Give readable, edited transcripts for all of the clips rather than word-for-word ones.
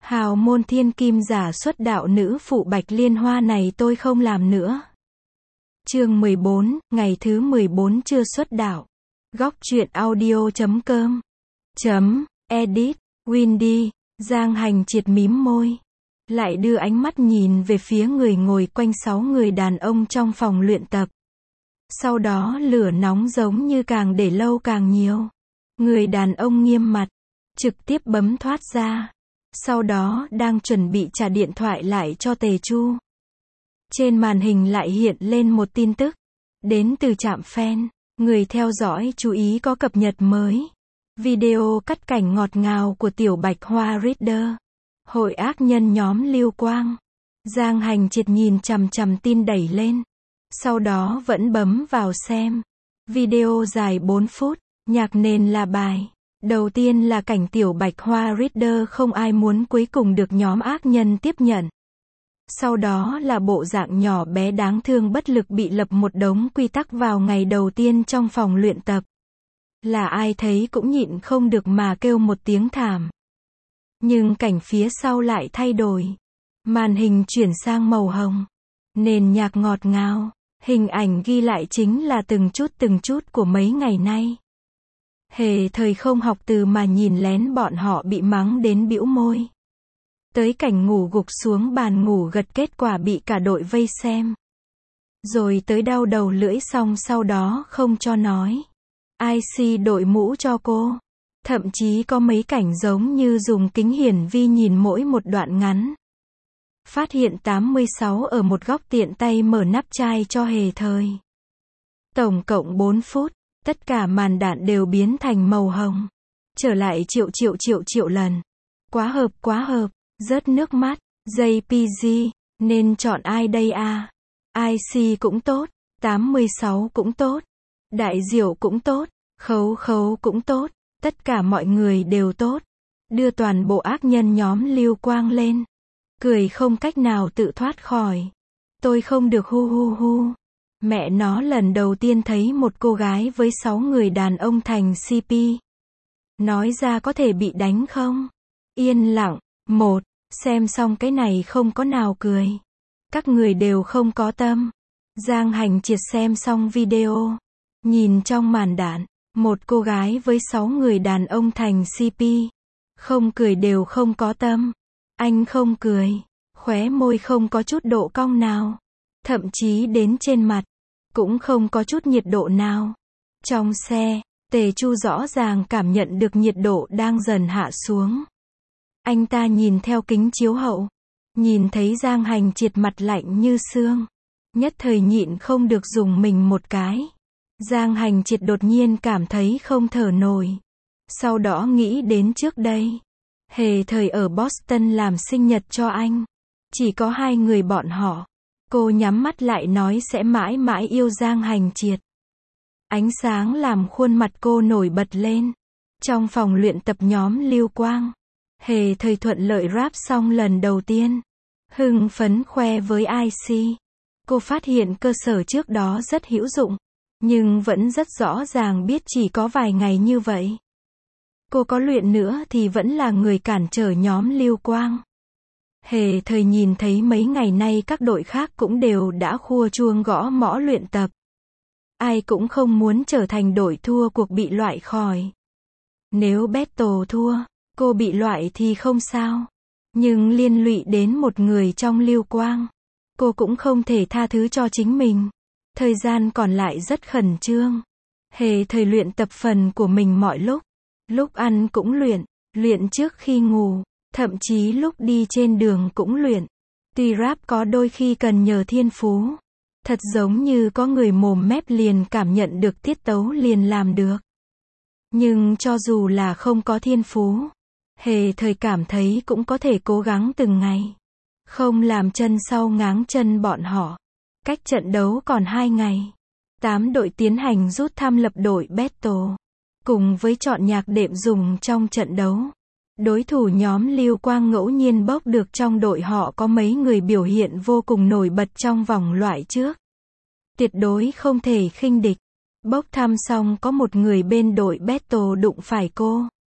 Hào môn thiên kim giả xuất đạo nữ phụ Bạch Liên Hoa này tôi không làm nữa. Chương 14, ngày thứ 14 chưa xuất đạo. Góc truyện audio.com Edit, Windy, Giang Hành Triệt mím môi. Lại đưa ánh mắt nhìn về phía người ngồi quanh 6 người đàn ông trong phòng luyện tập. Sau đó lửa nóng giống như càng để lâu càng nhiều. Người đàn ông nghiêm mặt, trực tiếp bấm thoát ra. Sau đó đang chuẩn bị trả điện thoại lại cho Tề Chu. Trên màn hình lại hiện lên một tin tức. Đến từ trạm fan. Người theo dõi chú ý có cập nhật mới. Video cắt cảnh ngọt ngào của tiểu Bạch Hoa Reader. Hội ác nhân nhóm Lưu Quang. Giang Hành Triệt nhìn chằm chằm tin đẩy lên. Sau đó vẫn bấm vào xem. Video dài 4 phút. Nhạc nền là bài. Đầu tiên là cảnh tiểu Bạch Hoa Reader không ai muốn cuối cùng được nhóm ác nhân tiếp nhận. Sau đó là bộ dạng nhỏ bé đáng thương bất lực bị lập một đống quy tắc vào ngày đầu tiên trong phòng luyện tập. Là ai thấy cũng nhịn không được mà kêu một tiếng thảm. Nhưng cảnh phía sau lại thay đổi. Màn hình chuyển sang màu hồng. Nền nhạc ngọt ngào. Hình ảnh ghi lại chính là từng chút của mấy ngày nay. Hề thời không học từ mà nhìn lén bọn họ bị mắng đến bĩu môi. Tới cảnh ngủ gục xuống bàn ngủ gật kết quả bị cả đội vây xem. Rồi tới đau đầu lưỡi xong sau đó không cho nói. IC đội mũ cho cô. Thậm chí có mấy cảnh giống như dùng kính hiển vi nhìn mỗi một đoạn ngắn. Phát hiện 86 ở một góc tiện tay mở nắp chai cho Hề thời. Tổng cộng 4 phút. Tất cả màn đạn đều biến thành màu hồng. Trở lại triệu lần. Quá hợp. Rớt nước mắt. JPG. Nên chọn ai đây à? IC cũng tốt. 86 cũng tốt. Đại Diệu cũng tốt. Khấu cũng tốt. Tất cả mọi người đều tốt. Đưa toàn bộ ác nhân nhóm Lưu Quang lên. Cười không cách nào tự thoát khỏi. Tôi không được hu. Mẹ nó lần đầu tiên thấy một cô gái với 6 người đàn ông thành CP. Nói ra có thể bị đánh không? Yên lặng. Xem xong cái này không có nào cười. Các người đều không có tâm. Giang Hành Triệt xem xong video. Nhìn trong màn đạn. Một cô gái với 6 người đàn ông thành CP. Không cười đều không có tâm. Anh không cười. Khóe môi không có chút độ cong nào. Thậm chí đến trên mặt. Cũng không có chút nhiệt độ nào. Trong xe, Tề Chu rõ ràng cảm nhận được nhiệt độ đang dần hạ xuống. Anh ta nhìn theo kính chiếu hậu. Nhìn thấy Giang Hành Triệt mặt lạnh như xương. Nhất thời nhịn không được dùng mình một cái. Giang Hành Triệt đột nhiên cảm thấy không thở nổi. Sau đó nghĩ đến trước đây. Hề thời ở Boston làm sinh nhật cho anh. Chỉ có 2 người bọn họ. Cô nhắm mắt lại nói sẽ mãi mãi yêu Giang Hành Triệt. Ánh sáng làm khuôn mặt cô nổi bật lên. Trong phòng luyện tập nhóm Lưu Quang. Hề thời thuận lợi rap xong lần đầu tiên. Hưng phấn khoe với IC. Cô phát hiện cơ sở trước đó rất hữu dụng. Nhưng vẫn rất rõ ràng biết chỉ có vài ngày như vậy. Cô có luyện nữa thì vẫn là người cản trở nhóm Lưu Quang. Hề thời nhìn thấy mấy ngày nay các đội khác cũng đều đã khua chuông gõ mõ luyện tập. Ai cũng không muốn trở thành đội thua cuộc bị loại khỏi. Nếu battle thua, cô bị loại thì không sao. Nhưng liên lụy đến một người trong Lưu Quang. Cô cũng không thể tha thứ cho chính mình. Thời gian còn lại rất khẩn trương. Hề thời luyện tập phần của mình mọi lúc. Lúc ăn cũng luyện trước khi ngủ. Thậm chí lúc đi trên đường cũng luyện. Tuy rap có đôi khi cần nhờ thiên phú. Thật giống như có người mồm mép liền cảm nhận được tiết tấu liền làm được. Nhưng cho dù là không có thiên phú, Hề thời cảm thấy cũng có thể cố gắng từng ngày. Không làm chân sau ngáng chân bọn họ. Cách trận đấu còn 2 ngày. 8 đội tiến hành rút thăm lập đội battle. Cùng với chọn nhạc đệm dùng trong trận đấu. Đối thủ nhóm Lưu Quang ngẫu nhiên bốc được trong đội họ có mấy người biểu hiện vô cùng nổi bật trong vòng loại trước. Tuyệt đối không thể khinh địch. Bốc thăm xong có một người bên đội battle đụng phải cô.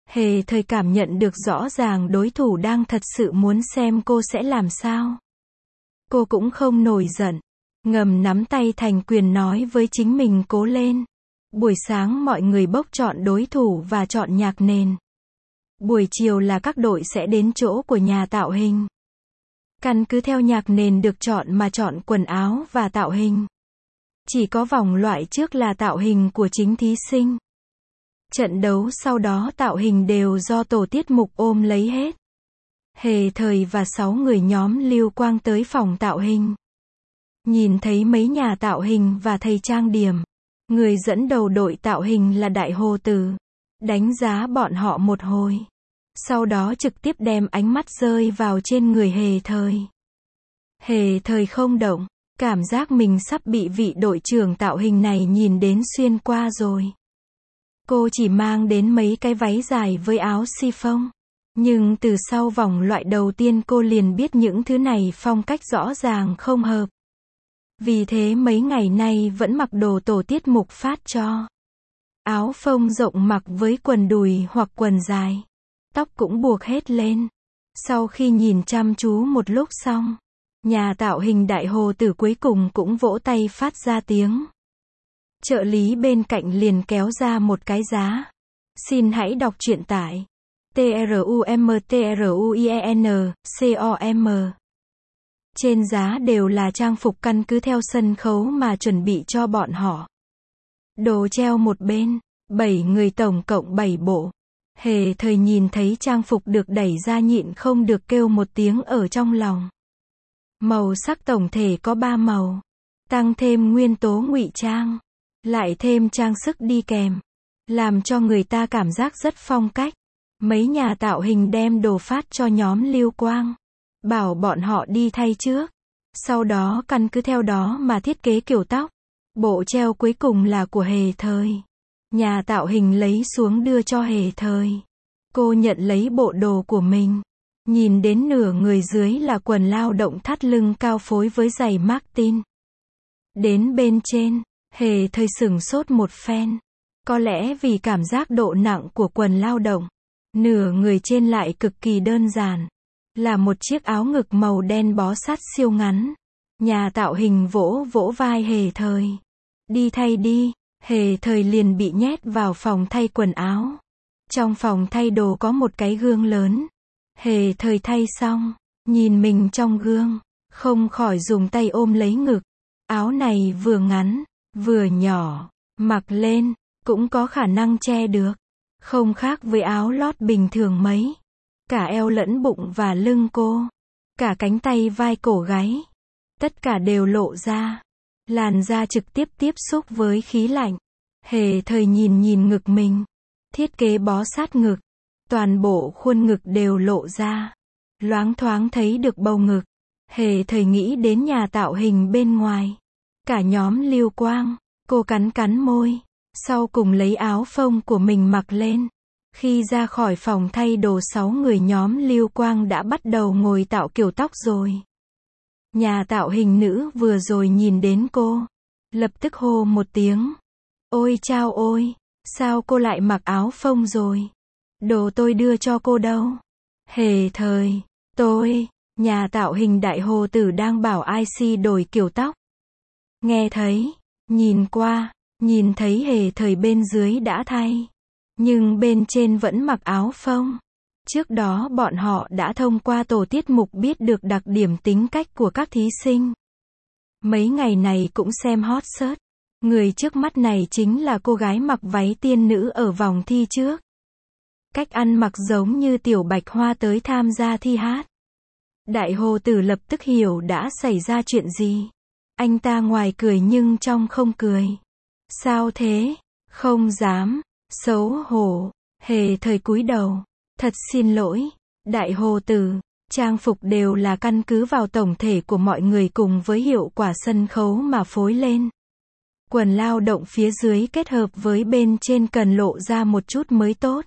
Hề Thời cảm nhận được rõ ràng đối thủ đang thật sự muốn xem cô sẽ làm sao. Cô cũng không nổi giận, ngầm nắm tay thành quyền nói với chính mình cố lên. Buổi sáng mọi người bốc chọn đối thủ và chọn nhạc nền. Buổi chiều là các đội sẽ đến chỗ của nhà tạo hình. Căn cứ theo nhạc nền được chọn mà chọn quần áo và tạo hình. Chỉ có vòng loại trước là tạo hình của chính thí sinh. Trận đấu sau đó tạo hình đều do tổ tiết mục ôm lấy hết. Hề Thời và 6 người nhóm Lưu Quang tới phòng tạo hình. Nhìn thấy mấy nhà tạo hình và thầy trang điểm. Người dẫn đầu đội tạo hình là Đại Hồ Tử. Đánh giá bọn họ một hồi. Sau đó trực tiếp đem ánh mắt rơi vào trên người Hề Thời. Hề Thời không động, cảm giác mình sắp bị vị đội trưởng tạo hình này nhìn đến xuyên qua rồi. Cô chỉ mang đến mấy cái váy dài với áo chiffon. Nhưng từ sau vòng loại đầu tiên cô liền biết những thứ này phong cách rõ ràng không hợp. Vì thế mấy ngày nay vẫn mặc đồ tổ tiết mục phát cho. Áo phông rộng mặc với quần đùi hoặc quần dài. Tóc cũng buộc hết lên. Sau khi nhìn chăm chú một lúc xong, nhà tạo hình Đại Hồ Tử cuối cùng cũng vỗ tay phát ra tiếng. Trợ lý bên cạnh liền kéo ra một cái giá. Xin hãy đọc truyện tải. TRUMTRUIEN.com. Trên giá đều là trang phục căn cứ theo sân khấu mà chuẩn bị cho bọn họ. Đồ treo một bên, 7 người tổng cộng 7 bộ. Hề Thời nhìn thấy trang phục được đẩy ra nhịn không được kêu một tiếng ở trong lòng. Màu sắc tổng thể có 3 màu. Tăng thêm nguyên tố ngụy trang. Lại thêm trang sức đi kèm. Làm cho người ta cảm giác rất phong cách. Mấy nhà tạo hình đem đồ phát cho nhóm Lưu Quang. Bảo bọn họ đi thay trước. Sau đó căn cứ theo đó mà thiết kế kiểu tóc. Bộ treo cuối cùng là của Hề Thời. Nhà tạo hình lấy xuống đưa cho Hề Thời. Cô nhận lấy bộ đồ của mình. Nhìn đến nửa người dưới là quần lao động thắt lưng cao phối với giày Martin. Đến bên trên, Hề Thời sửng sốt một phen. Có lẽ vì cảm giác độ nặng của quần lao động. Nửa người trên lại cực kỳ đơn giản. Là một chiếc áo ngực màu đen bó sát siêu ngắn. Nhà tạo hình vỗ vỗ vai Hề Thời. Đi thay đi. Hề Thời liền bị nhét vào phòng thay quần áo. Trong phòng thay đồ có một cái gương lớn. Hề Thời thay xong, nhìn mình trong gương, không khỏi dùng tay ôm lấy ngực. Áo này vừa ngắn, vừa nhỏ, mặc lên, cũng có khả năng che được. Không khác với áo lót bình thường mấy. Cả eo lẫn bụng và lưng cô. Cả cánh tay vai cổ gáy. Tất cả đều lộ ra. Làn da trực tiếp tiếp xúc với khí lạnh. Hề Thời nhìn ngực mình. Thiết kế bó sát ngực. Toàn bộ khuôn ngực đều lộ ra. Loáng thoáng thấy được bầu ngực. Hề Thời nghĩ đến nhà tạo hình bên ngoài. Cả nhóm Lưu Quang. Cô cắn môi. Sau cùng lấy áo phông của mình mặc lên. Khi ra khỏi phòng thay đồ 6 người nhóm Lưu Quang đã bắt đầu ngồi tạo kiểu tóc rồi. Nhà tạo hình nữ vừa rồi nhìn đến cô. Lập tức hô một tiếng. Ôi chao ôi, sao cô lại mặc áo phông rồi? Đồ tôi đưa cho cô đâu? Hề Thời, nhà tạo hình Đại Hồ Tử đang bảo IC đổi kiểu tóc. Nghe thấy, nhìn qua, nhìn thấy Hề Thời bên dưới đã thay. Nhưng bên trên vẫn mặc áo phông. Trước đó bọn họ đã thông qua tổ tiết mục biết được đặc điểm tính cách của các thí sinh. Mấy ngày này cũng xem hot search. Người trước mắt này chính là cô gái mặc váy tiên nữ ở vòng thi trước. Cách ăn mặc giống như Tiểu Bạch Hoa tới tham gia thi hát. Đại Hồ Tử lập tức hiểu đã xảy ra chuyện gì. Anh ta ngoài cười nhưng trong không cười. Sao thế? Không dám. Xấu hổ. Hề Thời cúi đầu. Thật xin lỗi. Đại Hồ Tử. Trang phục đều là căn cứ vào tổng thể của mọi người cùng với hiệu quả sân khấu mà phối lên. Quần lao động phía dưới kết hợp với bên trên cần lộ ra một chút mới tốt.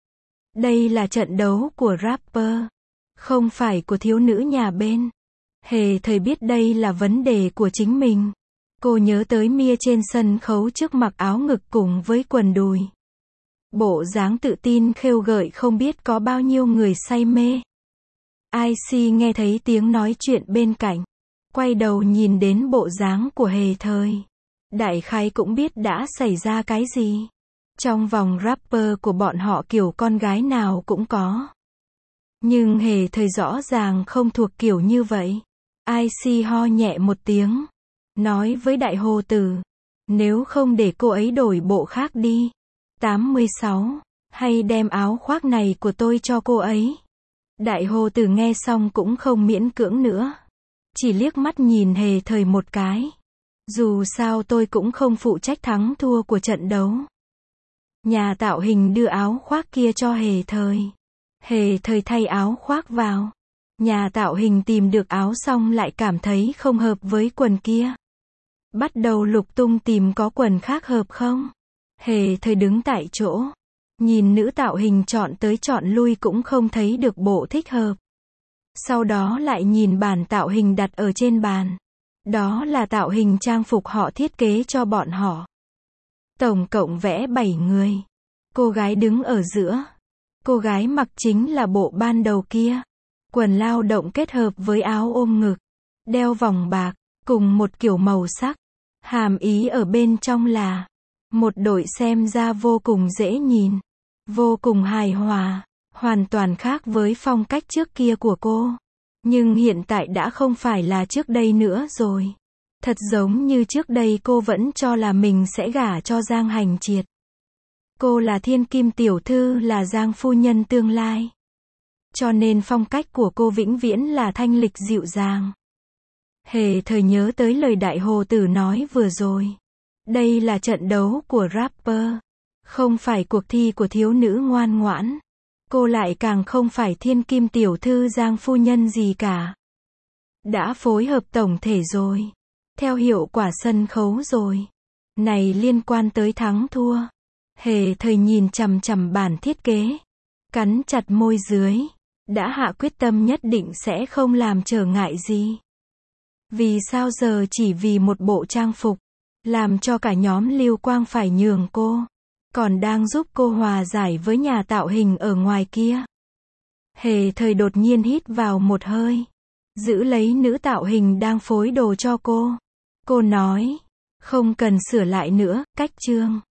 Đây là trận đấu của rapper. Không phải của thiếu nữ nhà bên. Hề Thời biết đây là vấn đề của chính mình. Cô nhớ tới Mia trên sân khấu trước mặc áo ngực cùng với quần đùi. Bộ dáng tự tin khêu gợi không biết có bao nhiêu người say mê. IC nghe thấy tiếng nói chuyện bên cạnh, quay đầu nhìn đến bộ dáng của Hề Thời. Đại khái cũng biết đã xảy ra cái gì. Trong vòng rapper của bọn họ kiểu con gái nào cũng có. Nhưng Hề Thời rõ ràng không thuộc kiểu như vậy. IC ho nhẹ một tiếng, nói với Đại Hồ Tử, nếu không để cô ấy đổi bộ khác đi. 86, hay đem áo khoác này của tôi cho cô ấy. Đại Hồ Tử nghe xong cũng không miễn cưỡng nữa. Chỉ liếc mắt nhìn Hề Thời một cái. Dù sao tôi cũng không phụ trách thắng thua của trận đấu. Nhà tạo hình đưa áo khoác kia cho Hề Thời. Hề Thời thay áo khoác vào. Nhà tạo hình tìm được áo xong lại cảm thấy không hợp với quần kia. Bắt đầu lục tung tìm có quần khác hợp không. Hề Thời đứng tại chỗ. Nhìn nữ tạo hình chọn tới chọn lui cũng không thấy được bộ thích hợp. Sau đó lại nhìn bản tạo hình đặt ở trên bàn. Đó là tạo hình trang phục họ thiết kế cho bọn họ. Tổng cộng vẽ 7 người. Cô gái đứng ở giữa. Cô gái mặc chính là bộ ban đầu kia. Quần lao động kết hợp với áo ôm ngực. Đeo vòng bạc, cùng một kiểu màu sắc. Hàm ý ở bên trong là một đội xem ra vô cùng dễ nhìn. Vô cùng hài hòa. Hoàn toàn khác với phong cách trước kia của cô. Nhưng hiện tại đã không phải là trước đây nữa rồi. Thật giống như trước đây cô vẫn cho là mình sẽ gả cho Giang Hành Triệt. Cô là thiên kim tiểu thư, là Giang phu nhân tương lai. Cho nên phong cách của cô vĩnh viễn là thanh lịch dịu dàng. Hề Thời nhớ tới lời Đại Hồ Tử nói vừa rồi. Đây là trận đấu của rapper. Không phải cuộc thi của thiếu nữ ngoan ngoãn. Cô lại càng không phải thiên kim tiểu thư Giang phu nhân gì cả. Đã phối hợp tổng thể rồi. Theo hiệu quả sân khấu rồi. Này liên quan tới thắng thua. Hề Thời nhìn chằm chằm bản thiết kế. Cắn chặt môi dưới. Đã hạ quyết tâm nhất định sẽ không làm trở ngại gì. Vì sao giờ chỉ vì một bộ trang phục. Làm cho cả nhóm Lưu Quang phải nhường cô. Còn đang giúp cô hòa giải với nhà tạo hình ở ngoài kia. Hề Thời đột nhiên hít vào một hơi. Giữ lấy nữ tạo hình đang phối đồ cho cô. Cô nói. Không cần sửa lại nữa, cách chương.